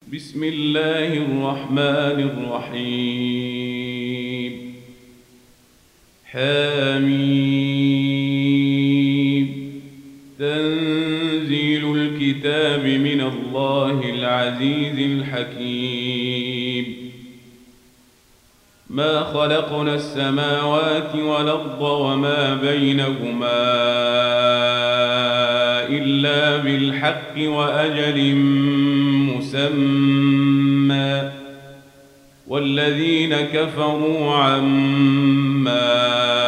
بسم الله الرحمن الرحيم. حميم. تنزيل الكتاب من الله العزيز الحكيم. ما خلقنا السماوات والأرض وما بينهما إلا بالحق وأجل مسمى، والذين كفروا عما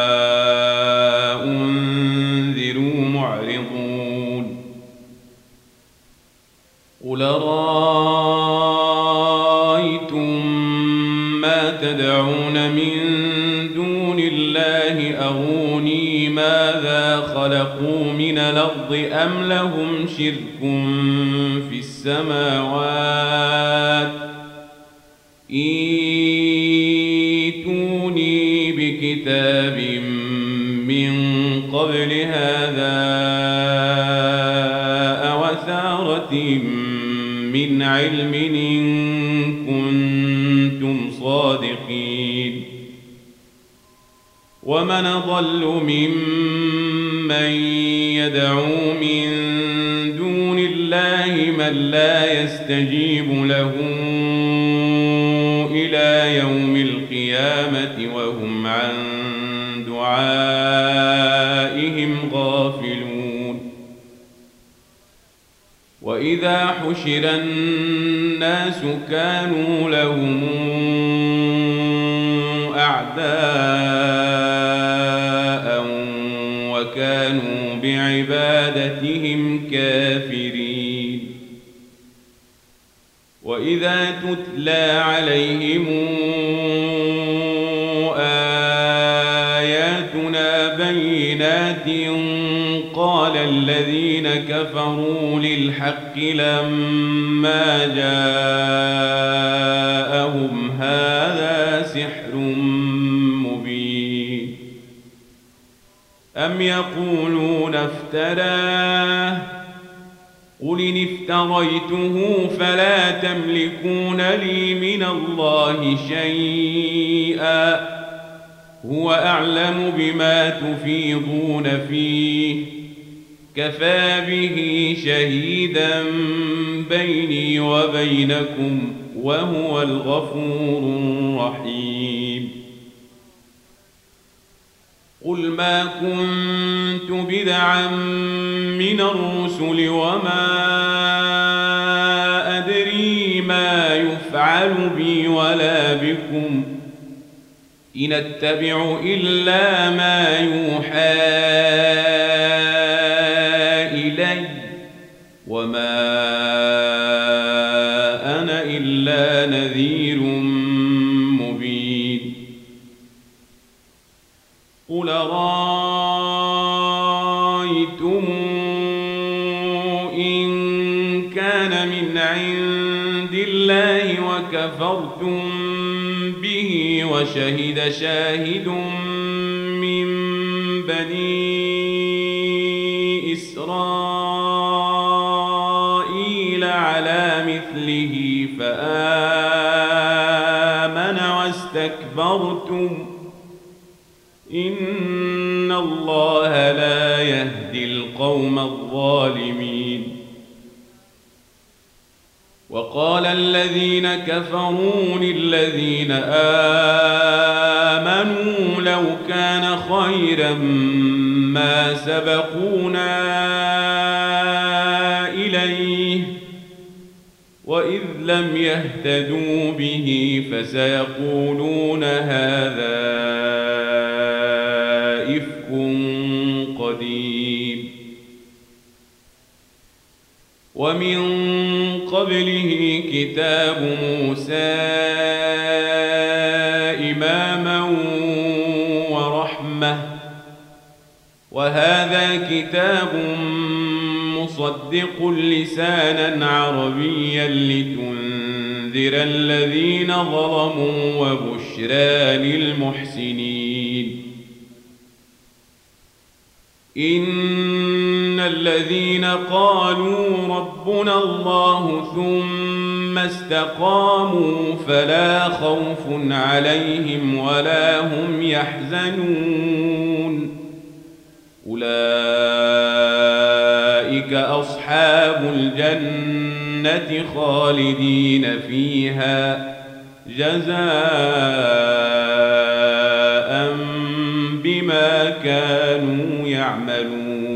أنذروا معرضون. قل رأيتم ما تدعون من دون الله أروني ماذا خلقوا من الأرض أم لهم شرك في السماوات ائتوني بكتاب من قبل هذا أو أثارة من علم إن كنتم صادقين. ومن أضل ممن يدعو من دون الله من لا يستجيب له إلى يوم القيامة وهم عن دعائهم غافلون. وإذا حشر الناس كانوا لهم أعداء وكانوا بعبادتهم كافرين. وإذا تتلى عليهم آياتنا بينات قال الذين كفروا للحق لما جاءهم هذا سحر مبين. أم يقولون افتراه قل إن افتريته فلا تملكون لي من الله شيئا هو أعلم بما تفيضون فيه كفى به شهيدا بيني وبينكم وهو الغفور الرحيم. قل ما كنت بدعا من الرسل وما أدري ما يفعل بي ولا بكم إن أتبع إلا ما يوحى إلي وما أنا إلا نذير مبين. قل رأيتم إن كان من عند الله وكفرتم به وشهد شاهد من بني إسرائيل على مثله فآمن واستكبرتم إن الله لا يهدي القوم الظالمين. وقال الذين كفروا للذين آمنوا لو كان خيرا ما سبقونا إليه وإذ لم يهتدوا به فسيقولون هذا إفك قديم. ومن قبله كتاب موسى إماما ورحمة وهذا كتاب مصدق لسانا عربيا لتنذر الذين ظلموا وبشرى للمحسنين. إن الذين قالوا ربنا الله ثم استقاموا فلا خوف عليهم ولا هم يحزنون أولئك أصحاب الجنة خالدين فيها جزاء بما كانوا يعملون